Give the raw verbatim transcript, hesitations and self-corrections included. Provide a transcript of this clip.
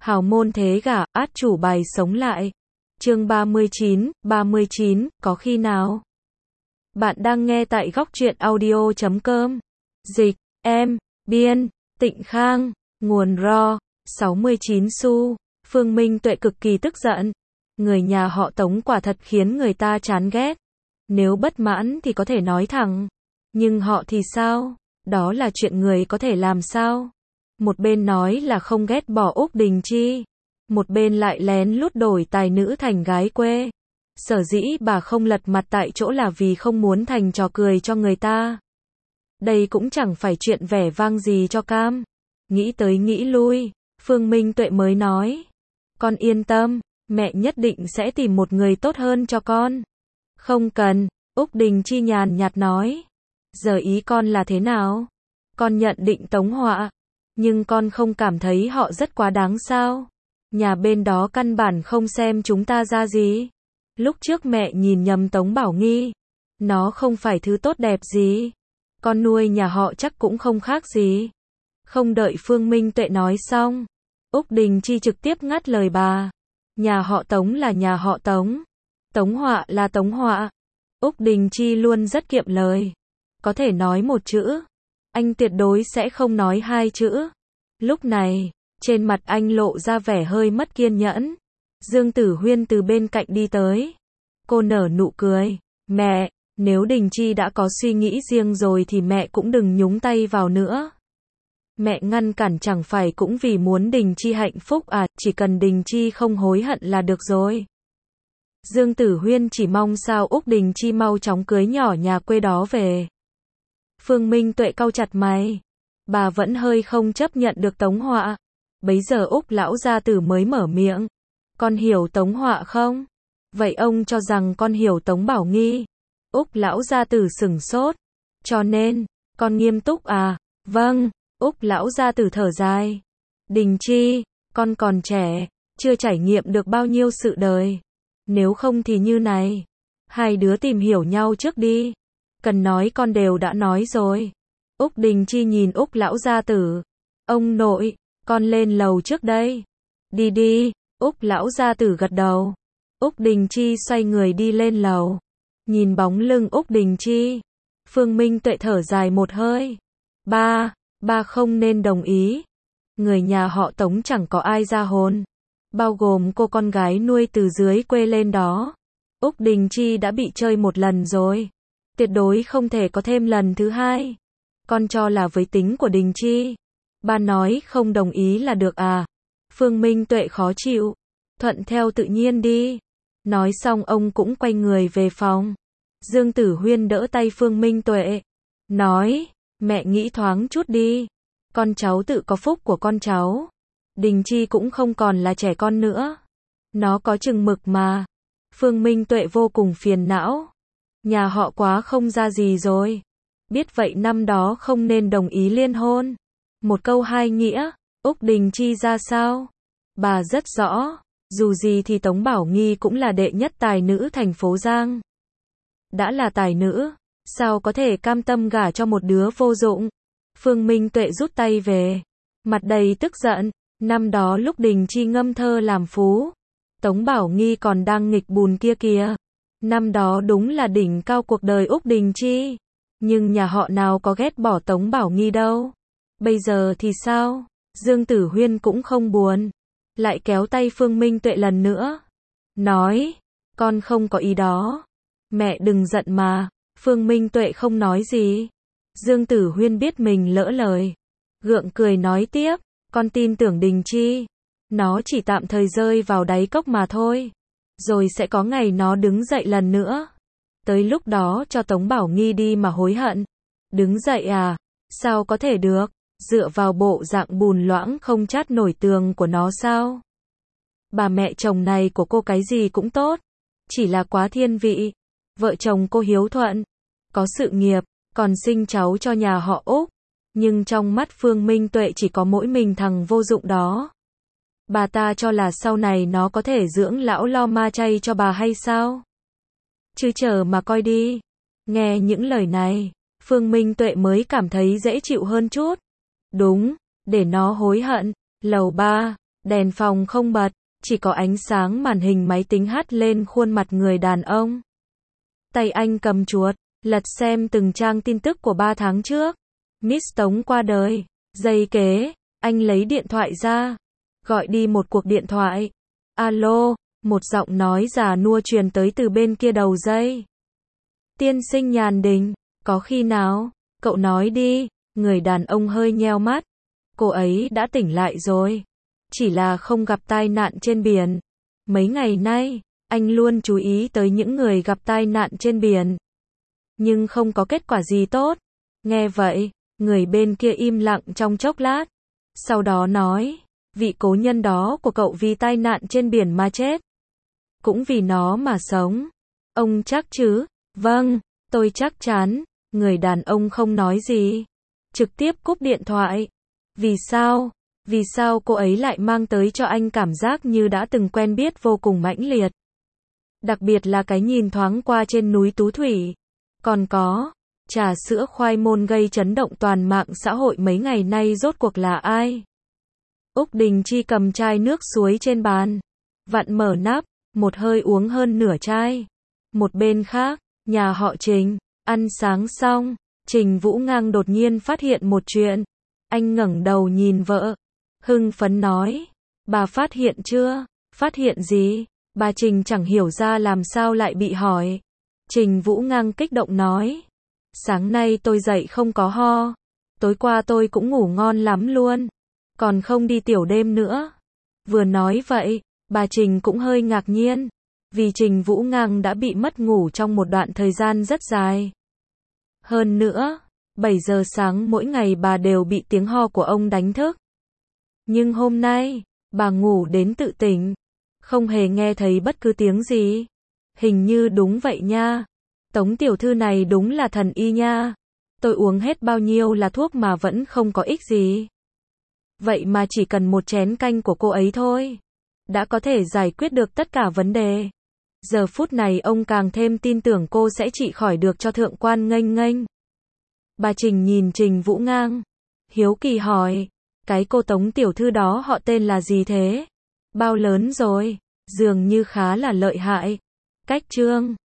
Hào môn thế gả, át chủ bài sống lại. Chương ba mươi chín, ba mươi chín, có khi nào? Bạn đang nghe tại góc truyện audio chấm com. Dịch, em, biên, Tịnh Khang, nguồn ro, sáu mươi chín xu. Phương Minh Tuệ cực kỳ tức giận. Người nhà họ Tống quả thật khiến người ta chán ghét. Nếu bất mãn thì có thể nói thẳng. Nhưng họ thì sao? Đó là chuyện người có thể làm sao? Một bên nói là không ghét bỏ Úc Đình Chi. Một bên lại lén lút đổi tài nữ thành gái quê. Sở dĩ bà không lật mặt tại chỗ là vì không muốn thành trò cười cho người ta. Đây cũng chẳng phải chuyện vẻ vang gì cho cam. Nghĩ tới nghĩ lui, Phương Minh Tuệ mới nói. Con yên tâm, mẹ nhất định sẽ tìm một người tốt hơn cho con. Không cần, Úc Đình Chi nhàn nhạt nói. Giờ ý con là thế nào? Con nhận định Tống Họa. Nhưng con không cảm thấy họ rất quá đáng sao? Nhà bên đó căn bản không xem chúng ta ra gì. Lúc trước mẹ nhìn nhầm Tống Bảo Nghi. Nó không phải thứ tốt đẹp gì. Con nuôi nhà họ chắc cũng không khác gì. Không đợi Phương Minh Tuệ nói xong, Úc Đình Chi trực tiếp ngắt lời bà. Nhà họ Tống là nhà họ Tống. Tống Họa là Tống Họa. Úc Đình Chi luôn rất kiệm lời. Có thể nói một chữ. Anh tuyệt đối sẽ không nói hai chữ. Lúc này, trên mặt anh lộ ra vẻ hơi mất kiên nhẫn. Dương Tử Huyên từ bên cạnh đi tới. Cô nở nụ cười. Mẹ, nếu Đình Chi đã có suy nghĩ riêng rồi thì mẹ cũng đừng nhúng tay vào nữa. Mẹ ngăn cản chẳng phải cũng vì muốn Đình Chi hạnh phúc à, chỉ cần Đình Chi không hối hận là được rồi. Dương Tử Huyên chỉ mong sao Úc Đình Chi mau chóng cưới nhỏ nhà quê đó về. Phương Minh Tuệ cau chặt mày. Bà vẫn hơi không chấp nhận được Tống Họa. Bấy giờ Úc lão gia tử mới mở miệng. Con hiểu Tống Họa không? Vậy ông cho rằng con hiểu Tống Bảo Nghi? Úc lão gia tử sửng sốt. Cho nên, con nghiêm túc à? Vâng, Úc lão gia tử thở dài. Đình Chi, con còn trẻ, chưa trải nghiệm được bao nhiêu sự đời. Nếu không thì như này. Hai đứa tìm hiểu nhau trước đi. Cần nói con đều đã nói rồi. Úc Đình Chi nhìn Úc lão gia tử. Ông nội, con lên lầu trước đây. Đi đi, Úc lão gia tử gật đầu. Úc Đình Chi xoay người đi lên lầu. Nhìn bóng lưng Úc Đình Chi. Phương Minh Tuệ thở dài một hơi. Ba, ba không nên đồng ý. Người nhà họ Tống chẳng có ai ra hôn. Bao gồm cô con gái nuôi từ dưới quê lên đó. Úc Đình Chi đã bị chơi một lần rồi. Tuyệt đối không thể có thêm lần thứ hai. Con cho là với tính của Đình Chi. Ba nói không đồng ý là được à? Phương Minh Tuệ khó chịu. Thuận theo tự nhiên đi. Nói xong ông cũng quay người về phòng. Dương Tử Huyên đỡ tay Phương Minh Tuệ. Nói, mẹ nghĩ thoáng chút đi. Con cháu tự có phúc của con cháu. Đình Chi cũng không còn là trẻ con nữa. Nó có chừng mực mà. Phương Minh Tuệ vô cùng phiền não. Nhà họ quá không ra gì rồi. Biết vậy năm đó không nên đồng ý liên hôn. Một câu hai nghĩa, Úc Đình Chi ra sao? Bà rất rõ. Dù gì thì Tống Bảo Nghi cũng là đệ nhất tài nữ thành phố Giang. Đã là tài nữ, sao có thể cam tâm gả cho một đứa vô dụng? Phương Minh Tuệ rút tay về. Mặt đầy tức giận. Năm đó lúc Đình Chi ngâm thơ làm phú. Tống Bảo Nghi còn đang nghịch bùn kia kìa. Năm đó đúng là đỉnh cao cuộc đời Úc Đình Chi. Nhưng nhà họ nào có ghét bỏ Tống Bảo Nghi đâu. Bây giờ thì sao? Dương Tử Huyên cũng không buồn. Lại kéo tay Phương Minh Tuệ lần nữa. Nói, con không có ý đó. Mẹ đừng giận mà. Phương Minh Tuệ không nói gì. Dương Tử Huyên biết mình lỡ lời. Gượng cười nói tiếp, con tin tưởng Đình Chi. Nó chỉ tạm thời rơi vào đáy cốc mà thôi. Rồi sẽ có ngày nó đứng dậy lần nữa. Tới lúc đó cho Tống Bảo Nghi đi mà hối hận. Đứng dậy à? Sao có thể được? Dựa vào bộ dạng bùn loãng không chát nổi tường của nó sao? Bà mẹ chồng này của cô cái gì cũng tốt. Chỉ là quá thiên vị. Vợ chồng cô hiếu thuận. Có sự nghiệp. Còn sinh cháu cho nhà họ Úc. Nhưng trong mắt Phương Minh Tuệ chỉ có mỗi mình thằng vô dụng đó. Bà ta cho là sau này nó có thể dưỡng lão lo ma chay cho bà hay sao? Chứ chờ mà coi đi. Nghe những lời này, Phương Minh Tuệ mới cảm thấy dễ chịu hơn chút. Đúng, để nó hối hận. Lầu ba, Đèn phòng không bật, chỉ có ánh sáng màn hình máy tính hắt lên khuôn mặt người đàn ông. Tay anh cầm chuột, lật xem từng trang tin tức của ba tháng trước. Miss Tống qua đời. Giây kế, anh lấy điện thoại ra, gọi đi một cuộc điện thoại. Alo, một giọng nói già nua truyền tới từ bên kia đầu dây. Tiên sinh Nhàn Đình, có khi nào, cậu nói đi. Người đàn ông hơi nheo mắt. Cô ấy đã tỉnh lại rồi, chỉ là không gặp tai nạn trên biển. Mấy ngày nay, anh luôn chú ý tới những người gặp tai nạn trên biển, nhưng không có kết quả gì tốt. Nghe vậy, người bên kia im lặng trong chốc lát, sau đó nói, vị cố nhân đó của cậu vì tai nạn trên biển mà chết, cũng vì nó mà sống. Ông chắc chứ? Vâng, tôi chắc chắn. Người đàn ông không nói gì, trực tiếp cúp điện thoại. Vì sao? Vì sao cô ấy lại mang tới cho anh cảm giác như đã từng quen biết vô cùng mãnh liệt? Đặc biệt là cái nhìn thoáng qua trên núi Tú Thủy. Còn có, trà sữa khoai môn gây chấn động toàn mạng xã hội mấy ngày nay rốt cuộc là ai? Úc Đình Chi cầm chai nước suối trên bàn, vặn mở nắp, một hơi uống hơn nửa chai. Một bên khác, nhà họ Trình, ăn sáng xong, Trình Vũ Ngang đột nhiên phát hiện một chuyện. Anh ngẩng đầu nhìn vợ, hưng phấn nói, bà phát hiện chưa? Phát hiện gì? Bà Trình chẳng hiểu ra làm sao lại bị hỏi. Trình Vũ Ngang kích động nói, sáng nay tôi dậy không có ho, tối qua tôi cũng ngủ ngon lắm luôn, còn không đi tiểu đêm nữa. Vừa nói vậy, bà Trình cũng hơi ngạc nhiên, vì Trình Vũ Ngang đã bị mất ngủ trong một đoạn thời gian rất dài. Hơn nữa, bảy giờ sáng mỗi ngày bà đều bị tiếng ho của ông đánh thức. Nhưng hôm nay, bà ngủ đến tự tỉnh, không hề nghe thấy bất cứ tiếng gì. Hình như đúng vậy nha. Tống tiểu thư này đúng là thần y nha. Tôi uống hết bao nhiêu là thuốc mà vẫn không có ích gì. Vậy mà chỉ cần một chén canh của cô ấy thôi, đã có thể giải quyết được tất cả vấn đề. Giờ phút này ông càng thêm tin tưởng cô sẽ trị khỏi được cho thượng quan nghênh nghênh. Bà Trình nhìn Trình Vũ Ngang, hiếu kỳ hỏi, cái cô Tống tiểu thư đó họ tên là gì thế? Bao lớn rồi? Dường như khá là lợi hại. Cách Trương